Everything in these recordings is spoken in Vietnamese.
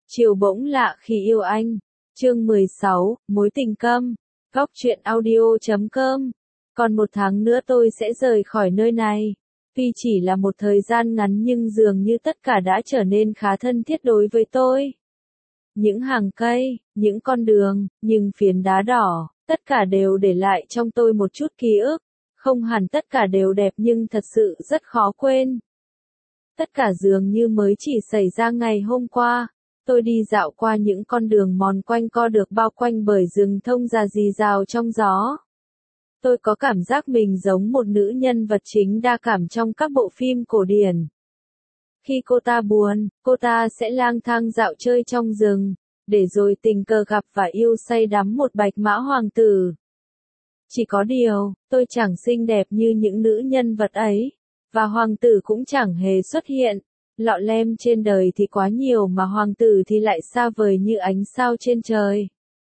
Chiều bỗng lạ khi yêu anh. Chương 16, mối tình câm. Góc truyện audio.com. Còn 1 tháng nữa tôi sẽ rời khỏi nơi này. Tuy chỉ là một thời gian ngắn nhưng dường như tất cả đã trở nên khá thân thiết đối với tôi. Những hàng cây, những con đường, những phiến đá đỏ, tất cả đều để lại trong tôi một chút ký ức. Không hẳn tất cả đều đẹp nhưng thật sự rất khó quên. Tất cả dường như mới chỉ xảy ra ngày hôm qua. Tôi đi dạo qua những con đường mòn quanh co được bao quanh bởi rừng thông già rì rào trong gió. Tôi có cảm giác mình giống một nữ nhân vật chính đa cảm trong các bộ phim cổ điển. Khi cô ta buồn, cô ta sẽ lang thang dạo chơi trong rừng, để rồi tình cờ gặp và yêu say đắm một bạch mã hoàng tử. Chỉ có điều, tôi chẳng xinh đẹp như những nữ nhân vật ấy, và hoàng tử cũng chẳng hề xuất hiện. Lọ lem trên đời thì quá nhiều mà hoàng tử thì lại xa vời như ánh sao trên trời.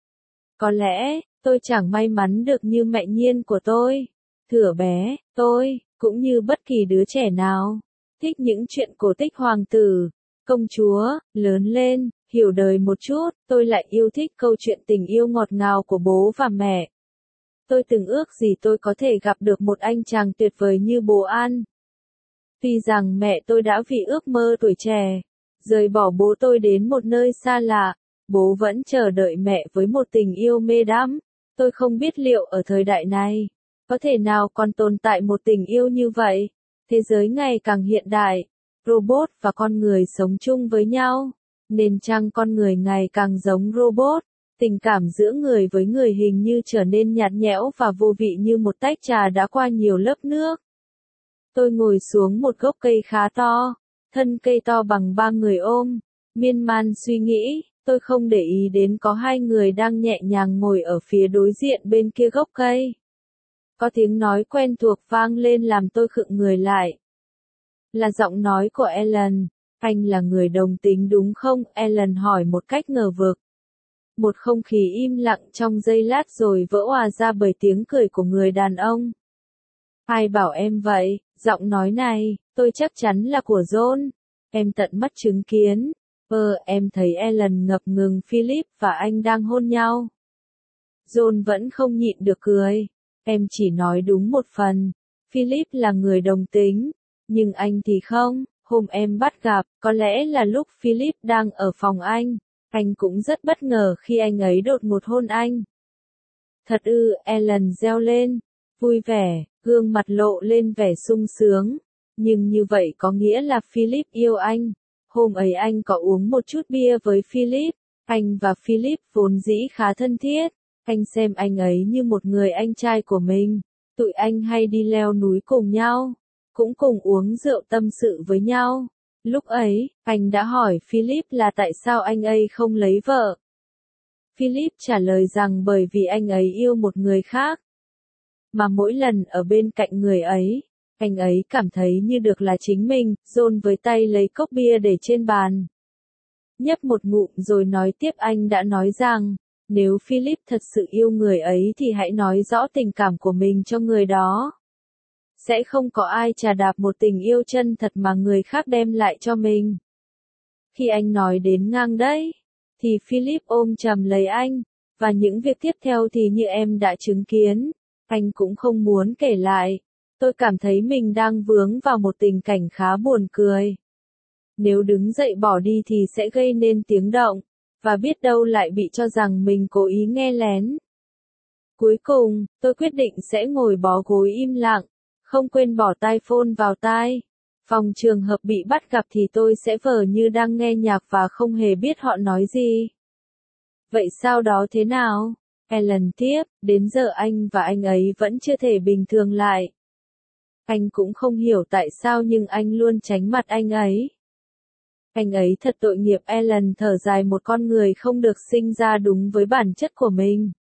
Có lẽ, tôi chẳng may mắn được như mẹ Nhiên của tôi. Thuở bé, tôi, cũng như bất kỳ đứa trẻ nào, thích những chuyện cổ tích hoàng tử, công chúa. Lớn lên, hiểu đời một chút, tôi lại yêu thích câu chuyện tình yêu ngọt ngào của bố và mẹ. Tôi từng ước gì tôi có thể gặp được một anh chàng tuyệt vời như bố An. Tuy rằng mẹ tôi đã vì ước mơ tuổi trẻ, rời bỏ bố tôi đến một nơi xa lạ, bố vẫn chờ đợi mẹ với một tình yêu mê đắm. Tôi không biết liệu ở thời đại này, có thể nào còn tồn tại một tình yêu như vậy. Thế giới ngày càng hiện đại, robot và con người sống chung với nhau, nên chăng con người ngày càng giống robot. Tình cảm giữa người với người hình như trở nên nhạt nhẽo và vô vị như một tách trà đã qua nhiều lớp nước. Tôi ngồi xuống một gốc cây khá to, thân cây to bằng 3 người ôm, miên man suy nghĩ. Tôi không để ý đến có 2 người đang nhẹ nhàng ngồi ở phía đối diện bên kia gốc cây. Có tiếng nói quen thuộc vang lên làm tôi khựng người lại. Là giọng nói của Ellen. Anh là người đồng tính đúng không? Ellen hỏi một cách ngờ vực. Một không khí im lặng trong giây lát rồi vỡ òa ra bởi tiếng cười của người đàn ông. Ai bảo em vậy? Giọng nói này, tôi chắc chắn là của John. Em tận mắt chứng kiến. Em thấy Ellen ngập ngừng Philip và anh đang hôn nhau. John vẫn không nhịn được cười. Em chỉ nói đúng một phần. Philip là người đồng tính, nhưng anh thì không. Hôm em bắt gặp, có lẽ là lúc Philip đang ở phòng anh cũng rất bất ngờ khi anh ấy đột ngột hôn anh. Thật ư? Ellen reo lên, vui vẻ, gương mặt lộ lên vẻ sung sướng. Nhưng như vậy có nghĩa là Philip yêu anh. Hôm ấy anh có uống một chút bia với Philip. Anh và Philip vốn dĩ khá thân thiết. Anh xem anh ấy như một người anh trai của mình. Tụi anh hay đi leo núi cùng nhau, cũng cùng uống rượu tâm sự với nhau. Lúc ấy, anh đã hỏi Philip là tại sao anh ấy không lấy vợ. Philip trả lời rằng bởi vì anh ấy yêu một người khác. Mà mỗi lần ở bên cạnh người ấy, anh ấy cảm thấy như được là chính mình. John với tay lấy cốc bia để trên bàn, nhấp một ngụm rồi nói tiếp. Anh đã nói rằng, nếu Philip thật sự yêu người ấy thì hãy nói rõ tình cảm của mình cho người đó. Sẽ không có ai trà đạp một tình yêu chân thật mà người khác đem lại cho mình. Khi anh nói đến ngang đấy, thì Philip ôm chầm lấy anh, và những việc tiếp theo thì như em đã chứng kiến, anh cũng không muốn kể lại. Tôi cảm thấy mình đang vướng vào một tình cảnh khá buồn cười. Nếu đứng dậy bỏ đi thì sẽ gây nên tiếng động, và biết đâu lại bị cho rằng mình cố ý nghe lén. Cuối cùng, tôi quyết định sẽ ngồi bó gối im lặng, không quên bỏ tai phone vào tai. Phòng trường hợp bị bắt gặp thì tôi sẽ vờ như đang nghe nhạc và không hề biết họ nói gì. Vậy sau đó thế nào? Ellen tiếp, đến giờ anh và anh ấy vẫn chưa thể bình thường lại. Anh cũng không hiểu tại sao nhưng anh luôn tránh mặt anh ấy. Anh ấy thật tội nghiệp. Ellen thở dài, một con người không được sinh ra đúng với bản chất của mình.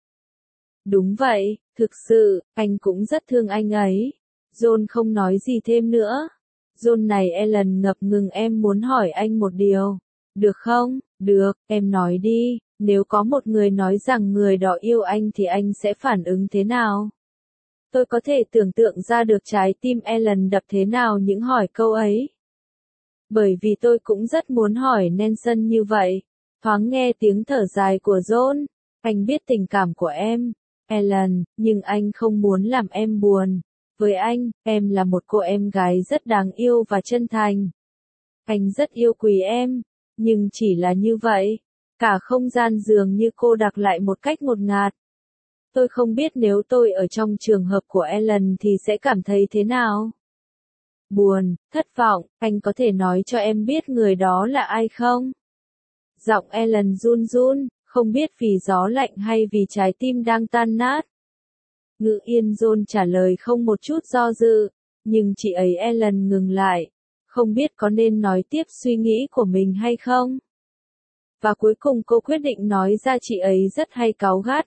Đúng vậy, thực sự, anh cũng rất thương anh ấy. John không nói gì thêm nữa. John này, Ellen ngập ngừng, em muốn hỏi anh một điều. Được không? Được, em nói đi. Nếu có một người nói rằng người đó yêu anh thì anh sẽ phản ứng thế nào? Tôi có thể tưởng tượng ra được trái tim Ellen đập thế nào những hỏi câu ấy. Bởi vì tôi cũng rất muốn hỏi Nelson như vậy. Thoáng nghe tiếng thở dài của John. Anh biết tình cảm của em, Ellen, nhưng anh không muốn làm em buồn. Với anh, em là một cô em gái rất đáng yêu và chân thành. Anh rất yêu quý em, nhưng chỉ là như vậy. Cả không gian dường như cô đặc lại một cách ngột ngạt. Tôi không biết nếu tôi ở trong trường hợp của Ellen thì sẽ cảm thấy thế nào. Buồn, thất vọng, anh có thể nói cho em biết người đó là ai không? Giọng Ellen run run, không biết vì gió lạnh hay vì trái tim đang tan nát. Ngự yên John trả lời không một chút do dự, nhưng chị ấy Ellen ngừng lại, không biết có nên nói tiếp suy nghĩ của mình hay không. Và cuối cùng cô quyết định nói ra chị ấy rất hay cáu gắt.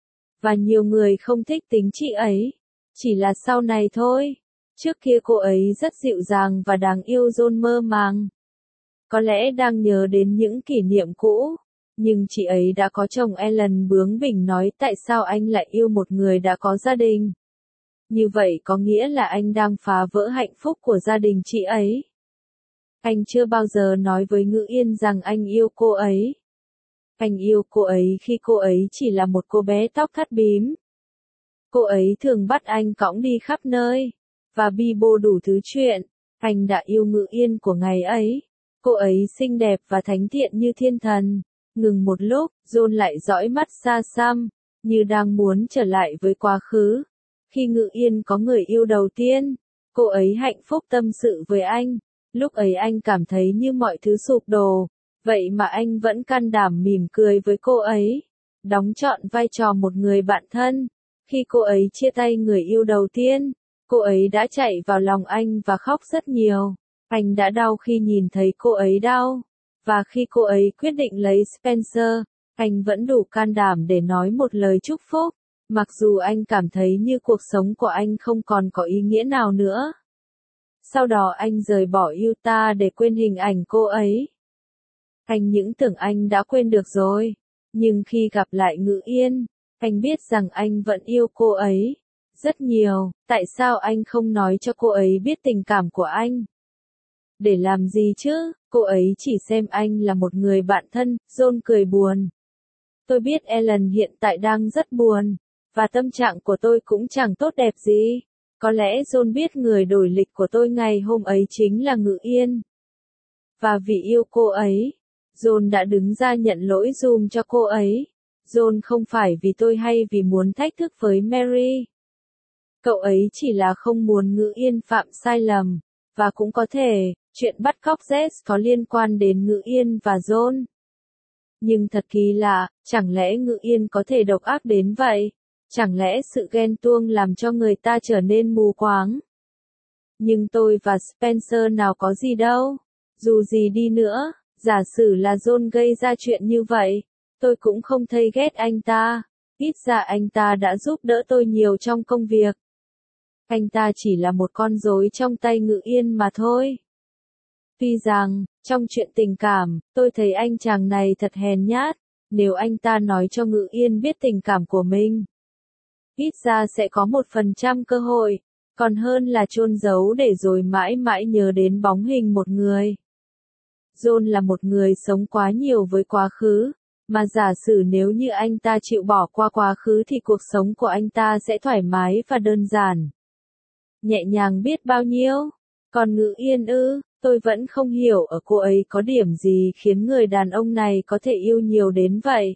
Và nhiều người không thích tính chị ấy. Chỉ là sau này thôi. Trước kia cô ấy rất dịu dàng và đáng yêu. John mơ màng. Có lẽ đang nhớ đến những kỷ niệm cũ. Nhưng chị ấy đã có chồng. Ellen bướng bỉnh nói tại sao anh lại yêu một người đã có gia đình. Như vậy có nghĩa là anh đang phá vỡ hạnh phúc của gia đình chị ấy. Anh chưa bao giờ nói với Ngự Yên rằng anh yêu cô ấy. Anh yêu cô ấy khi cô ấy chỉ là một cô bé tóc thắt bím. Cô ấy thường bắt anh cõng đi khắp nơi, và bi bô đủ thứ chuyện. Anh đã yêu Ngự Yên của ngày ấy. Cô ấy xinh đẹp và thánh thiện như thiên thần. Ngừng một lúc, John lại dõi mắt xa xăm, như đang muốn trở lại với quá khứ. Khi Ngự Yên có người yêu đầu tiên, cô ấy hạnh phúc tâm sự với anh. Lúc ấy anh cảm thấy như mọi thứ sụp đổ. Vậy mà anh vẫn can đảm mỉm cười với cô ấy, đóng trọn vai trò một người bạn thân. Khi cô ấy chia tay người yêu đầu tiên, cô ấy đã chạy vào lòng anh và khóc rất nhiều. Anh đã đau khi nhìn thấy cô ấy đau. Và khi cô ấy quyết định lấy Spencer, anh vẫn đủ can đảm để nói một lời chúc phúc, mặc dù anh cảm thấy như cuộc sống của anh không còn có ý nghĩa nào nữa. Sau đó anh rời bỏ Utah để quên hình ảnh cô ấy. Anh những tưởng anh đã quên được rồi, nhưng khi gặp lại Ngự Yên, anh biết rằng anh vẫn yêu cô ấy rất nhiều. Tại sao anh không nói cho cô ấy biết tình cảm của anh? Để làm gì chứ, cô ấy chỉ xem anh là một người bạn thân. John cười buồn. Tôi biết Ellen hiện tại đang rất buồn, và tâm trạng của tôi cũng chẳng tốt đẹp gì. Có lẽ John biết người đổi lịch của tôi ngày hôm ấy chính là Ngự Yên. Và vì yêu cô ấy, John đã đứng ra nhận lỗi dùm cho cô ấy. John không phải vì tôi hay vì muốn thách thức với Mary. Cậu ấy chỉ là không muốn Ngự Yên phạm sai lầm. Và cũng có thể, chuyện bắt cóc Jess có liên quan đến Ngự Yên và John. Nhưng thật kỳ lạ, chẳng lẽ Ngự Yên có thể độc ác đến vậy? Chẳng lẽ sự ghen tuông làm cho người ta trở nên mù quáng? Nhưng tôi và Spencer nào có gì đâu. Dù gì đi nữa, giả sử là John gây ra chuyện như vậy, tôi cũng không thấy ghét anh ta. Ít ra anh ta đã giúp đỡ tôi nhiều trong công việc. Anh ta chỉ là một con rối trong tay Ngự Yên mà thôi. Tuy rằng, trong chuyện tình cảm, tôi thấy anh chàng này thật hèn nhát. Nếu anh ta nói cho Ngự Yên biết tình cảm của mình, ít ra sẽ có 1% cơ hội, còn hơn là chôn giấu để rồi mãi mãi nhớ đến bóng hình một người. John là một người sống quá nhiều với quá khứ, mà giả sử nếu như anh ta chịu bỏ qua quá khứ thì cuộc sống của anh ta sẽ thoải mái và đơn giản. Nhẹ nhàng biết bao nhiêu. Còn Ngự Yên ư, tôi vẫn không hiểu ở cô ấy có điểm gì khiến người đàn ông này có thể yêu nhiều đến vậy.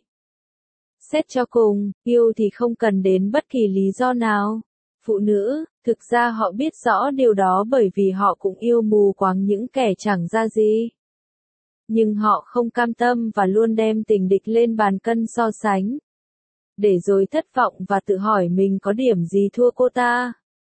Xét cho cùng, yêu thì không cần đến bất kỳ lý do nào. Phụ nữ, thực ra họ biết rõ điều đó bởi vì họ cũng yêu mù quáng những kẻ chẳng ra gì. Nhưng họ không cam tâm và luôn đem tình địch lên bàn cân so sánh. Để rồi thất vọng và tự hỏi mình có điểm gì thua cô ta.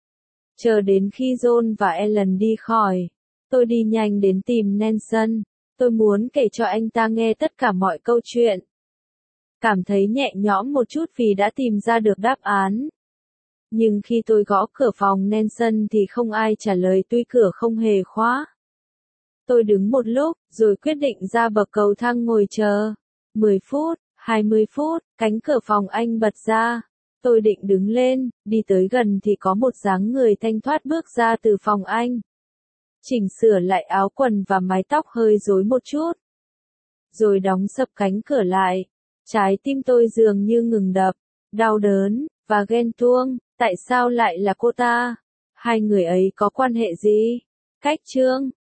Chờ đến khi John và Ellen đi khỏi, tôi đi nhanh đến tìm Nelson. Tôi muốn kể cho anh ta nghe tất cả mọi câu chuyện. Cảm thấy nhẹ nhõm một chút vì đã tìm ra được đáp án. Nhưng khi tôi gõ cửa phòng Nelson thì không ai trả lời tuy cửa không hề khóa. Tôi đứng một lúc, rồi quyết định ra bậc cầu thang ngồi chờ. 10 phút, 20 phút, cánh cửa phòng anh bật ra. Tôi định đứng lên, đi tới gần thì có một dáng người thanh thoát bước ra từ phòng anh. Chỉnh sửa lại áo quần và mái tóc hơi rối một chút. rồi đóng sập cánh cửa lại. Trái tim tôi dường như ngừng đập, đau đớn, và ghen tuông, tại sao lại là cô ta? Hai người ấy có quan hệ gì? Cách chương